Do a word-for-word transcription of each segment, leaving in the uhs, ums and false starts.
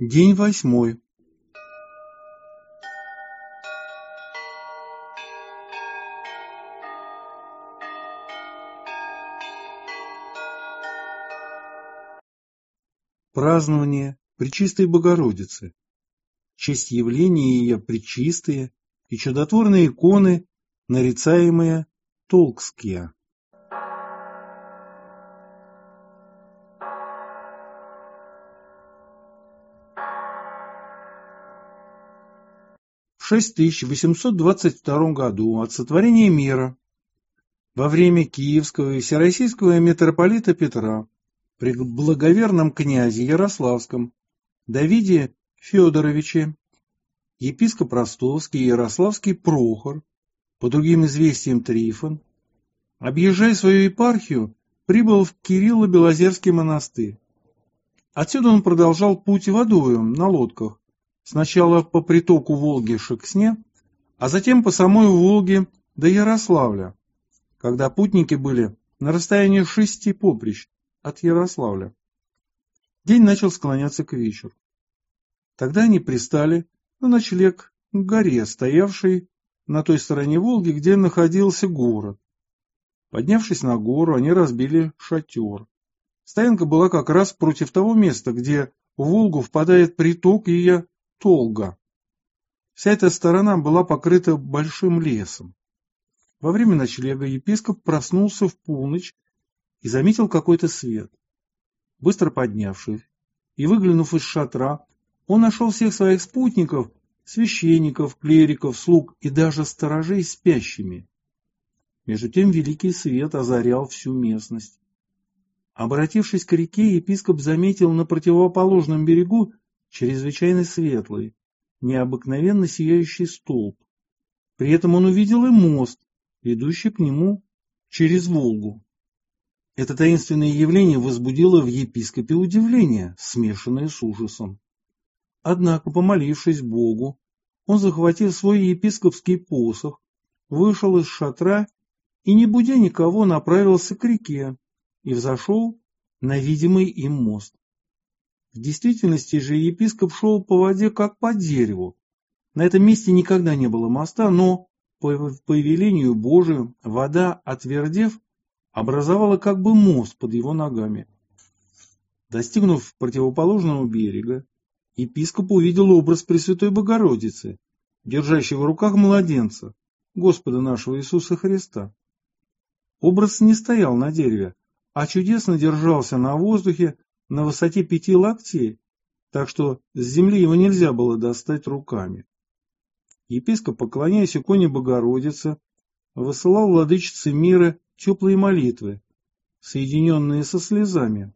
День восьмой. Празднование Пречистой Богородицы. В честь явления ее пречистые и чудотворные иконы, нарицаемые Толкские. В шесть тысяч восемьсот двадцать втором году от сотворения мира, во время Киевского и Всероссийского митрополита Петра, при благоверном князе Ярославском Давиде Федоровиче, епископ Ростовский и Ярославский Прохор, по другим известиям Трифон, объезжая свою епархию, прибыл в Кирилло-Белозерский монастырь. Отсюда он продолжал путь водою на лодках, сначала по притоку Волги Шексне, а затем по самой Волге до Ярославля, когда путники были на расстоянии шести поприщ от Ярославля. День начал склоняться к вечеру. Тогда они пристали на ночлег к горе, стоявшей на той стороне Волги, где находился город. Поднявшись на гору, они разбили шатер. Стоянка была как раз против того места, где в Волгу впадает приток ее Толга. Вся эта сторона была покрыта большим лесом. Во время ночлега епископ проснулся в полночь и заметил какой-то свет. Быстро поднявшись и выглянув из шатра, он нашел всех своих спутников, священников, клириков, слуг и даже сторожей спящими. Между тем великий свет озарял всю местность. Обратившись к реке, епископ заметил на противоположном берегу чрезвычайно светлый, необыкновенно сияющий столб. При этом он увидел и мост, ведущий к нему через Волгу. Это таинственное явление возбудило в епископе удивление, смешанное с ужасом. Однако, помолившись Богу, он, захватив свой епископский посох, вышел из шатра и, не будя никого, направился к реке и взошел на видимый им мост. В действительности же епископ шел по воде, как по дереву. На этом месте никогда не было моста, но, по повелению Божию, вода, отвердев, образовала как бы мост под его ногами. Достигнув противоположного берега, епископ увидел образ Пресвятой Богородицы, держащей в руках младенца, Господа нашего Иисуса Христа. Образ не стоял на дереве, а чудесно держался на воздухе на высоте пяти локтей, так что с земли его нельзя было достать руками. Епископ, поклоняясь иконе Богородицы, высылал владычице мира теплые молитвы, соединенные со слезами.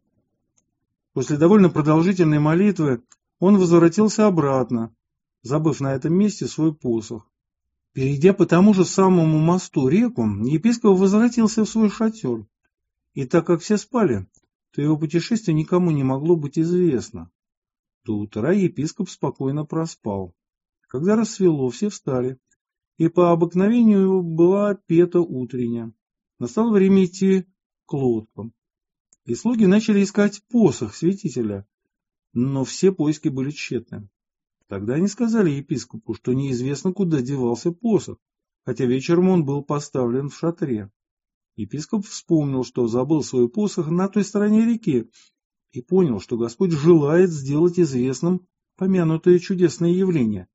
После довольно продолжительной молитвы он возвратился обратно, забыв на этом месте свой посох. Перейдя по тому же самому мосту реку, епископ возвратился в свой шатер, и так как все спали, то его путешествие никому не могло быть известно. До утра епископ спокойно проспал. Когда рассвело, все встали, и по обыкновению была пета утренняя. Настало время идти к лодкам, и слуги начали искать посох святителя, но все поиски были тщетны. Тогда они сказали епископу, что неизвестно, куда девался посох, хотя вечером он был поставлен в шатре. Епископ вспомнил, что забыл свой посох на той стороне реки, и понял, что Господь желает сделать известным помянутое чудесное явление.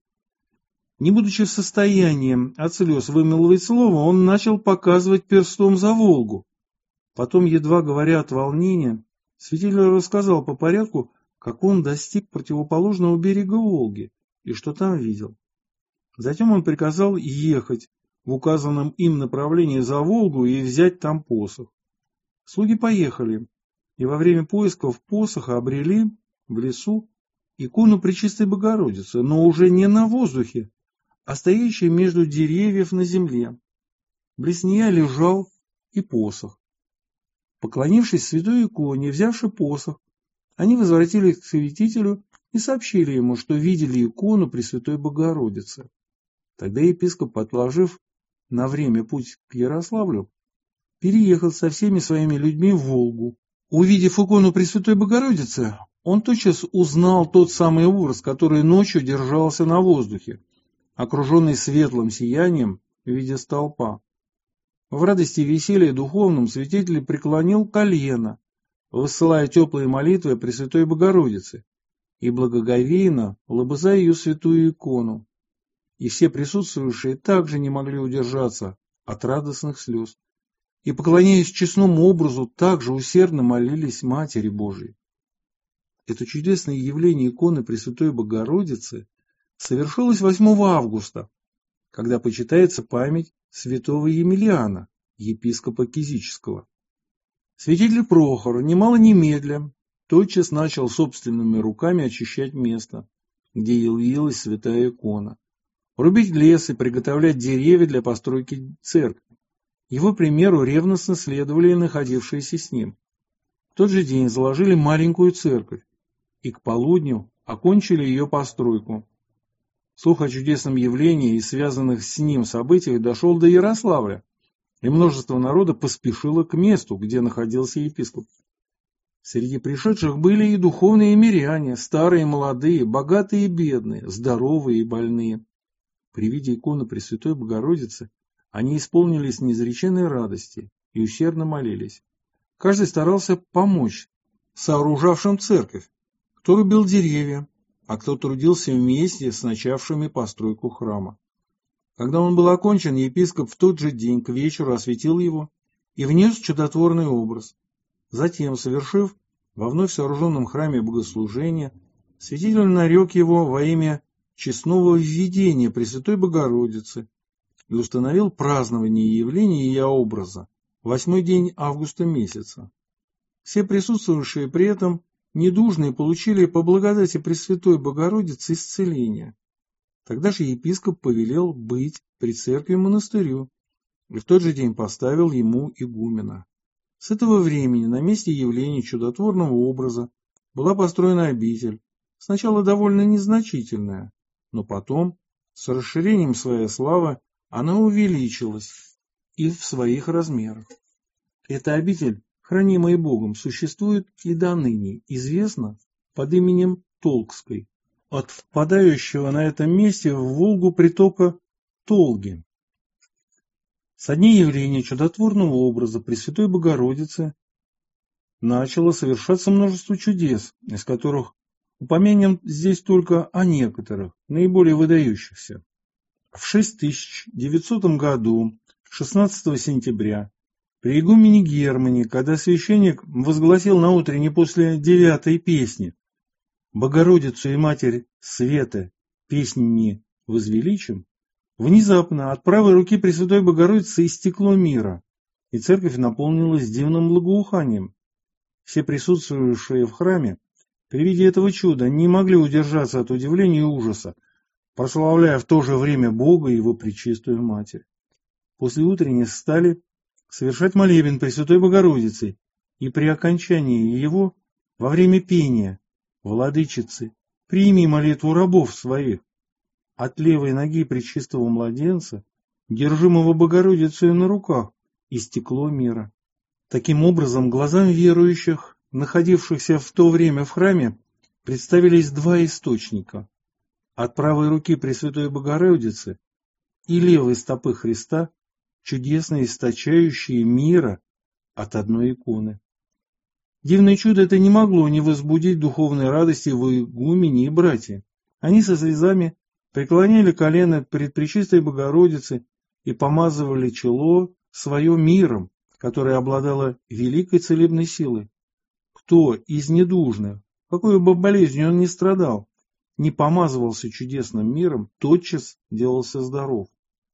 Не будучи в состоянии от слез вымолвить слово, он начал показывать перстом за Волгу. Потом, едва говоря от волнения, святитель рассказал по порядку, как он достиг противоположного берега Волги и что там видел. Затем он приказал ехать в указанном им направлении за Волгу и взять там посох. Слуги поехали, и во время поисков посоха обрели в лесу икону Пречистой Богородицы, но уже не на воздухе, а стоящую между деревьев на земле. Близ нее лежал и посох. Поклонившись святой иконе, взявши посох, они возвратились к святителю и сообщили ему, что видели икону Пресвятой Богородицы. Тогда епископ, отложив на время путь к Ярославлю, переехал со всеми своими людьми в Волгу. Увидев икону Пресвятой Богородицы, Он тотчас узнал тот самый образ, который ночью держался на воздухе, окруженный светлым сиянием в виде столпа. В радости и веселье духовном святитель преклонил колено, высылая теплые молитвы Пресвятой Богородице и благоговейно лобызая ее святую икону. И все присутствующие также не могли удержаться от радостных слез и, поклоняясь честному образу, также усердно молились Матери Божией. Это чудесное явление иконы Пресвятой Богородицы совершилось восьмого августа, когда почитается память святого Емельяна, епископа Кизического. Святитель Прохор, немало немедля, тотчас начал собственными руками очищать место, где явилась святая икона, рубить лес и приготовлять деревья для постройки церкви. Его примеру ревностно следовали находившиеся с ним. В тот же день заложили маленькую церковь и к полудню окончили ее постройку. Слух о чудесном явлении и связанных с ним событиях дошел до Ярославля, и множество народа поспешило к месту, где находился епископ. Среди пришедших были и духовные миряне, старые и молодые, богатые и бедные, здоровые и больные. При виде иконы Пресвятой Богородицы они исполнились неизреченной радости и усердно молились. Каждый старался помочь сооружавшим церковь. Кто рубил деревья, а кто трудился вместе с начавшими постройку храма. Когда он был окончен, епископ в тот же день к вечеру осветил его и внес чудотворный образ. Затем, совершив во вновь сооруженном храме богослужение, святитель нарек его во имя честного введения Пресвятой Богородицы и установил празднование явления ее образа восьмой день августа месяца. Все присутствующие при этом недужные получили по благодати Пресвятой Богородицы исцеление. Тогда же епископ повелел быть при церкви монастырю и в тот же день поставил ему игумена. С этого времени на месте явления чудотворного образа была построена обитель, сначала довольно незначительная, но потом, с расширением своей славы, она увеличилась и в своих размерах. Эта обитель, хранимая Богом, существует и до ныне, известна под именем Толгской, от впадающего на этом месте в Волгу притока Толги. Со дня явления чудотворного образа Пресвятой Богородицы начало совершаться множество чудес, из которых упомянем здесь только о некоторых, наиболее выдающихся. В шесть тысяч девятисотом году, шестнадцатого сентября, при игумене Германе, когда священник возгласил на утренне после девятой песни «Богородицу и Матерь Света песни не возвеличим», внезапно от правой руки Пресвятой Богородицы истекло мира, и церковь наполнилась дивным благоуханием. Все присутствующие в храме при виде этого чуда не могли удержаться от удивления и ужаса, прославляя в то же время Бога и Его Пречистую Матерь. После утренней стали совершать молебен Пресвятой Богородицы, и при окончании его, во время пения, «Владычицы, прими молитву рабов своих», от левой ноги пречистого младенца, держимого Богородицей на руках, истекло мира. Таким образом, глазам верующих, находившихся в то время в храме, представились два источника. От правой руки Пресвятой Богородицы и левой стопы Христа чудесно источающие мира от одной иконы. Дивное чудо это не могло не возбудить духовной радости в игумене и братья. Они со слезами преклоняли колено пред Пречистой Богородицей и помазывали чело свое миром, которое обладало великой целебной силой. Кто из недужных, какой бы болезнью он ни страдал, не помазывался чудесным миром, тотчас делался здоров.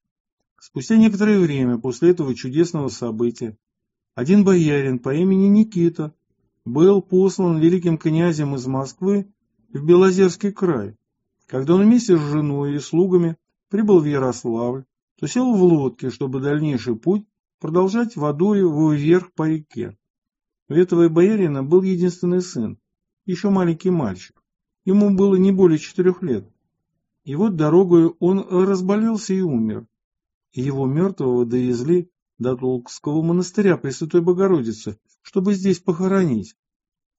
Спустя некоторое время после этого чудесного события один боярин по имени Никита был послан великим князем из Москвы в Белозерский край. Когда он вместе с женой и слугами прибыл в Ярославль, то сел в лодке, чтобы дальнейший путь продолжать водою вверх по реке. У этого боярина был единственный сын, еще маленький мальчик. Ему было не более четырех лет. И вот дорогою он разболелся и умер. И его мертвого довезли до Толгского монастыря Пресвятой Богородицы, чтобы здесь похоронить.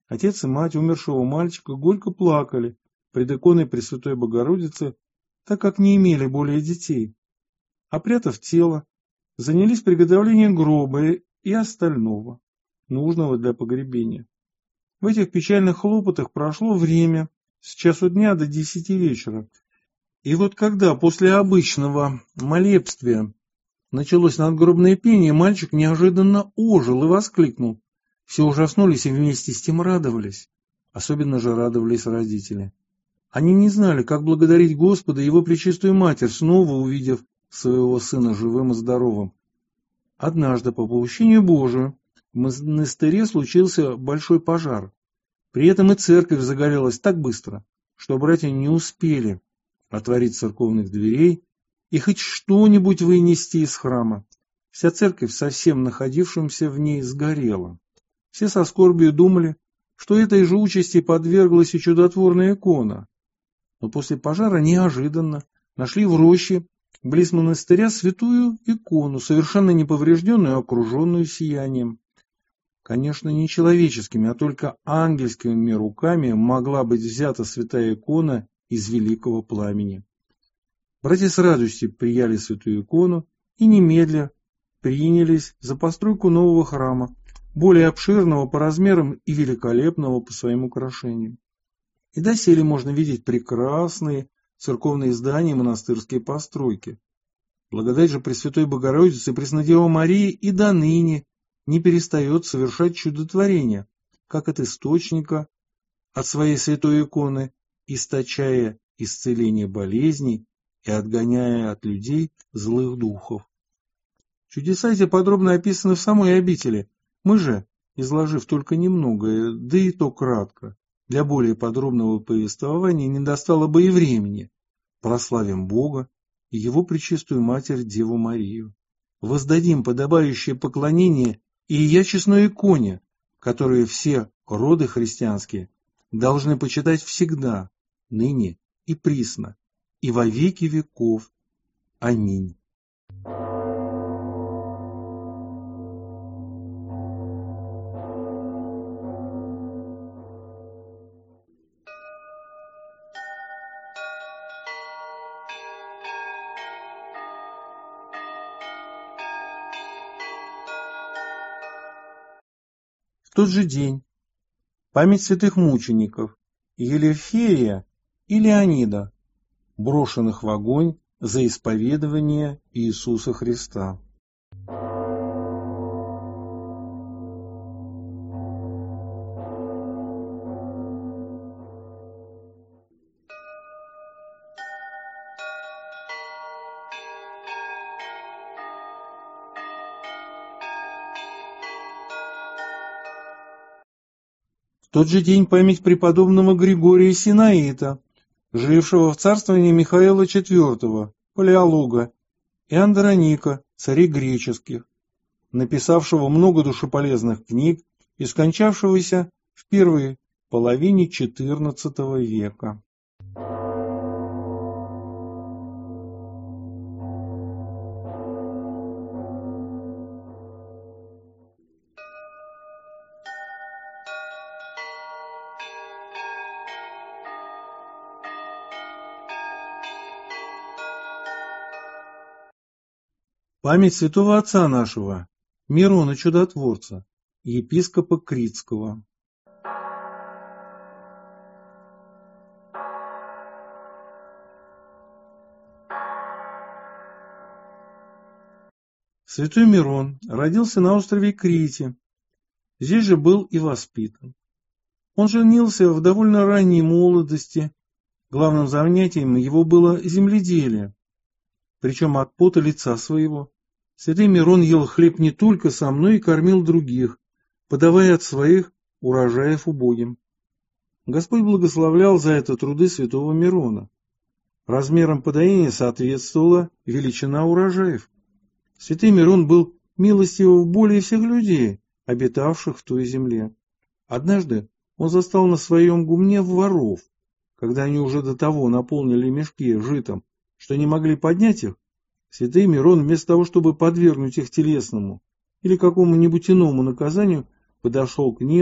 Отец и мать умершего мальчика горько плакали пред иконой Пресвятой Богородицы, так как не имели более детей. Опрятав тело, занялись приготовлением гроба и остального, нужного для погребения. В этих печальных хлопотах прошло время с часу дня до десяти вечера. И вот когда после обычного молебствия началось надгробное пение, мальчик неожиданно ожил и воскликнул. Все ужаснулись и вместе с тем радовались. Особенно же радовались родители. Они не знали, как благодарить Господа и Его Пречистую Матерь, снова увидев своего сына живым и здоровым. Однажды, по попущению Божию, в монастыре случился большой пожар. При этом и церковь загорелась так быстро, что братья не успели отворить церковных дверей и хоть что-нибудь вынести из храма. Вся церковь со всем находившимся в ней сгорела. Все со скорбью думали, что этой же участи подверглась и чудотворная икона. Но после пожара неожиданно нашли в роще близ монастыря святую икону, совершенно неповрежденную, окруженную сиянием. Конечно, не человеческими, а только ангельскими руками могла быть взята святая икона из великого пламени. Братья с радостью прияли святую икону и немедля принялись за постройку нового храма, более обширного по размерам и великолепного по своим украшениям. И доселе можно видеть прекрасные церковные здания и монастырские постройки. Благодать же Пресвятой Богородицы и Преснодевы Марии и до ныне не перестает совершать чудотворения, как от источника, от своей святой иконы, источая исцеление болезней и отгоняя от людей злых духов. Чудеса эти подробно описаны в самой обители. Мы же, изложив только немного, да и то кратко, для более подробного повествования не достало бы и времени, прославим Бога и Его Пречистую Матерь Деву Марию. Воздадим подобающее поклонение и ячесной иконе, которую все роды христианские должны почитать всегда, ныне и присно, и во веки веков. Аминь. В тот же день память святых мучеников Елеферия и Леонида, брошенных в огонь за исповедование Иисуса Христа. В тот же день память преподобного Григория Синаита, жившего в царствовании Михаила четвёртого, палеолога, и Андроника, царей греческих, написавшего много душеполезных книг и скончавшегося в первой половине четырнадцатого века. Память святого отца нашего, Мирона Чудотворца, епископа Критского. Святой Мирон родился на острове Крите. Здесь же был и воспитан. Он женился в довольно ранней молодости. Главным занятием его было земледелие. Причем от пота лица своего. Святой Мирон ел хлеб не только со мной и кормил других, подавая от своих урожаев убогим. Господь благословлял за это труды святого Мирона. Размерам подаяния соответствовала величина урожаев. Святый Мирон был милостивый более всех людей, обитавших в той земле. Однажды он застал на своем гумне воров, когда они уже до того наполнили мешки житом, что не могли поднять их. Святый Мирон, вместо того, чтобы подвергнуть их телесному или какому-нибудь иному наказанию, подошел к ним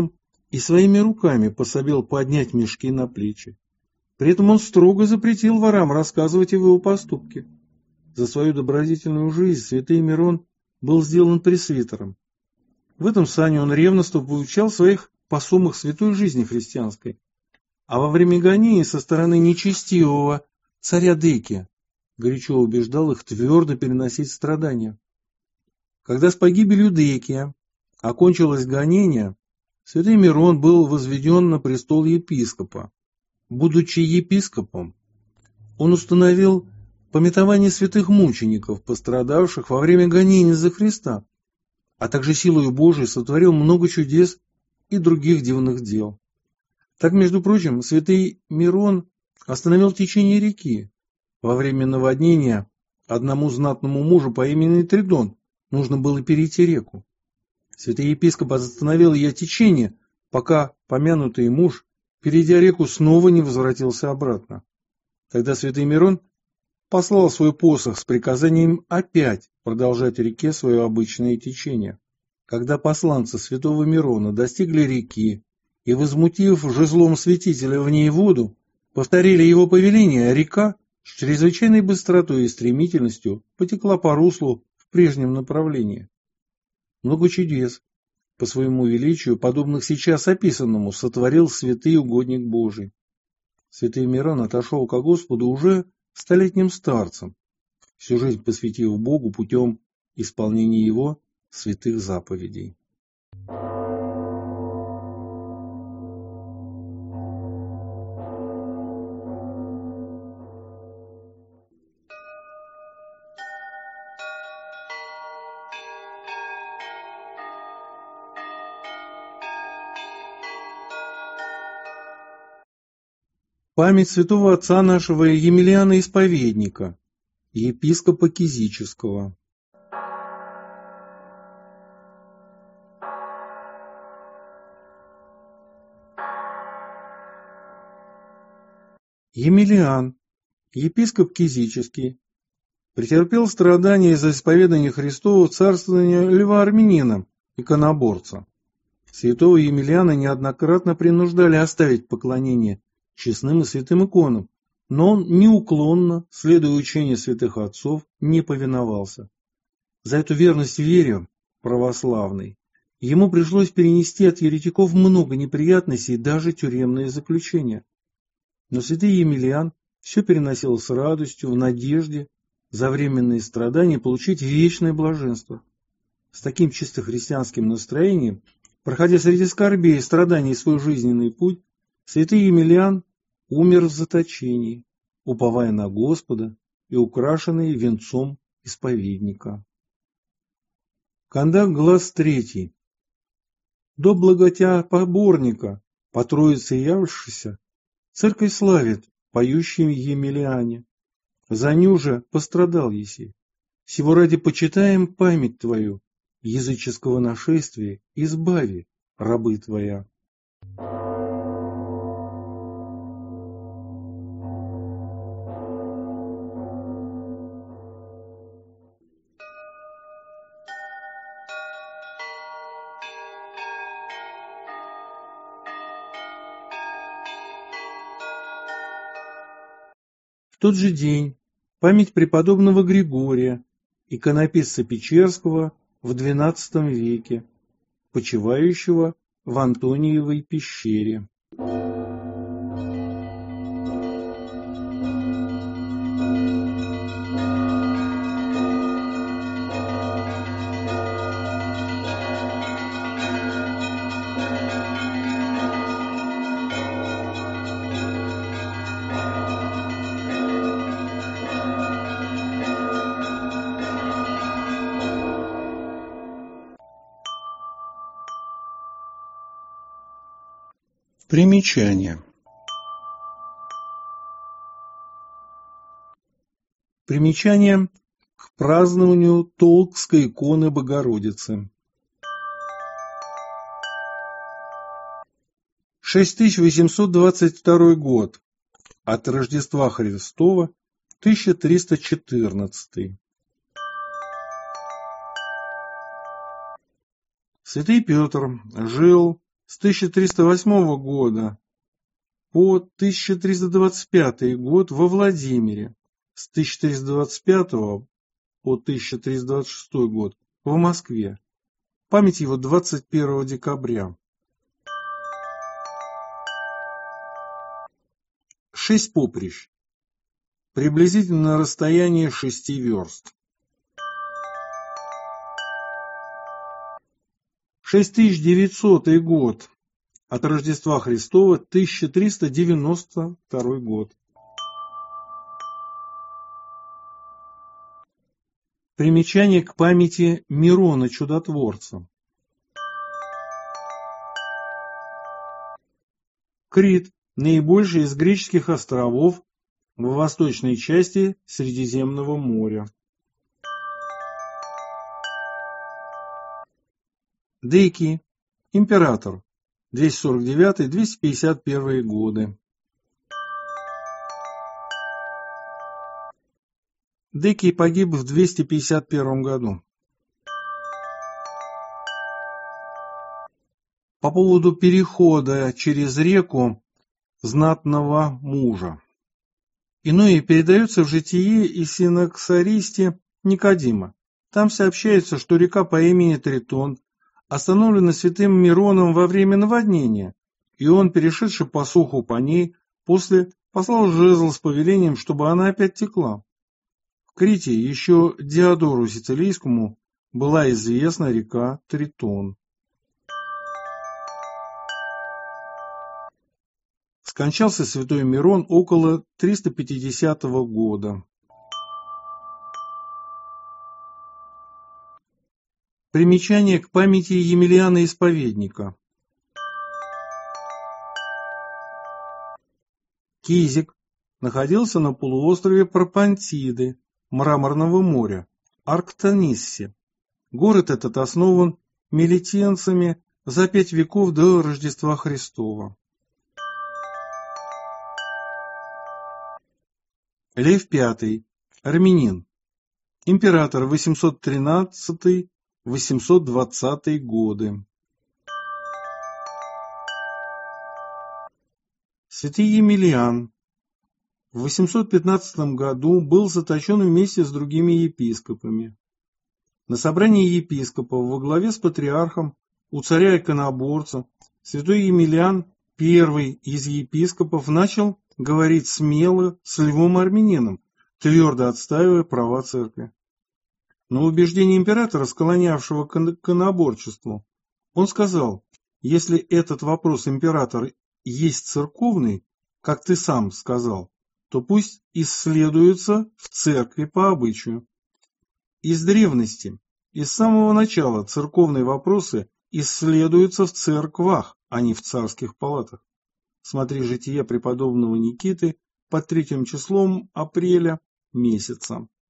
и своими руками пособил поднять мешки на плечи. При этом он строго запретил ворам рассказывать о его поступке. За свою добродетельную жизнь святый Мирон был сделан пресвитером. В этом сане он ревностно поучал своих посомых святой жизни христианской, а во время гонений со стороны нечестивого царя Декия горячо убеждал их твердо переносить страдания. Когда с погибелью Декия окончилось гонение, святый Мирон был возведен на престол епископа. Будучи епископом, он установил памятование святых мучеников, пострадавших во время гонений за Христа, а также силою Божией сотворил много чудес и других дивных дел. Так, между прочим, святый Мирон остановил течение реки. Во время наводнения одному знатному мужу по имени Тридон нужно было перейти реку. Святый епископ остановил ее течение, пока помянутый муж, перейдя реку, снова не возвратился обратно. Тогда святый Мирон послал свой посох с приказанием опять продолжать реке свое обычное течение. Когда посланцы святого Мирона достигли реки и, возмутив жезлом святителя в ней воду, повторили его повеление, река с чрезвычайной быстротой и стремительностью потекла по руслу в прежнем направлении. Много чудес, по своему величию, подобных сейчас описанному, сотворил святый угодник Божий. Святый Мирон отошел ко Господу уже столетним старцем, всю жизнь посвятив Богу путем исполнения Его святых заповедей. Память святого отца нашего Емельяна Исповедника, епископа Кизического. Емельян, епископ Кизический, претерпел страдания из-за исповедания Христова царствования Льва Армянина, иконоборца. Святого Емельяна неоднократно принуждали оставить поклонение честным и святым иконам, но он неуклонно, следуя учению святых отцов, не повиновался. За эту верность вере православной ему пришлось перенести от еретиков много неприятностей и даже тюремные заключения. Но святый Емельян все переносил с радостью, в надежде за временные страдания получить вечное блаженство. С таким чисто христианским настроением, проходя среди скорбей и страданий свой жизненный путь, святый Емельян умер в заточении, уповая на Господа и украшенный венцом исповедника. Кондак глаз третий. До благотя поборника, по Троице явившийся, церковь славит поющим Емельяне. За ню же пострадал еси. Сего ради почитаем память твою, языческого нашествия избави, рабы твоя. В тот же день память преподобного Григория, иконописца Печерского в двенадцатом веке, почивающего в Антониевой пещере. Примечание. Примечание к празднованию Толкской иконы Богородицы. шесть тысяч восемьсот двадцать второй год. От Рождества Христова тысяча триста четырнадцатый. Святый Петр жил С тысяча триста восьмого года по тысяча триста двадцать пятый год во Владимире, с тысяча триста двадцать пятого по тысяча триста двадцать шестой год в Москве. Память его двадцать первого декабря. Шесть поприщ. Приблизительно расстояние шести верст. шесть тысяч девятисотый год. От Рождества Христова тысяча триста девяносто второй год. Примечание к памяти Мирона Чудотворца. Крит – наибольший из греческих островов в восточной части Средиземного моря. Декий, император, двести сорок девятый — двести пятьдесят первый годы. Декий погиб в двести пятьдесят первом году. По поводу перехода через реку знатного мужа. Иное передается в житие и синоксаристе Никодима. Там сообщается, что река по имени Тритон остановлена святым Мироном во время наводнения, и он, перешедший по суху по ней, после послал жезл с повелением, чтобы она опять текла. В Крите еще Диодору Сицилийскому была известна река Тритон. Скончался святой Мирон около триста пятидесятого года. Примечание к памяти Емельяна Исповедника. Кизик находился на полуострове Пропонтиды, Мраморного моря, Арктониссе. Город этот основан мелитенцами за пять веков до Рождества Христова. Лев Пятый, армянин, император восемьсот тринадцатый — восемьсот двадцатый годы. Святый Емельян в восемьсот пятнадцатом году был заточен вместе с другими епископами. На собрании епископов во главе с патриархом у царя-иконоборца святой Емельян, первый из епископов, начал говорить смело с львом-армянином, твердо отстаивая права церкви. На убеждение императора, склонявшего к иконоборчеству, он сказал: если этот вопрос, император, есть церковный, как ты сам сказал, то пусть исследуется в церкви по обычаю. Из древности, из самого начала церковные вопросы исследуются в церквах, а не в царских палатах. Смотри житие преподобного Никиты под третьим числом апреля месяца.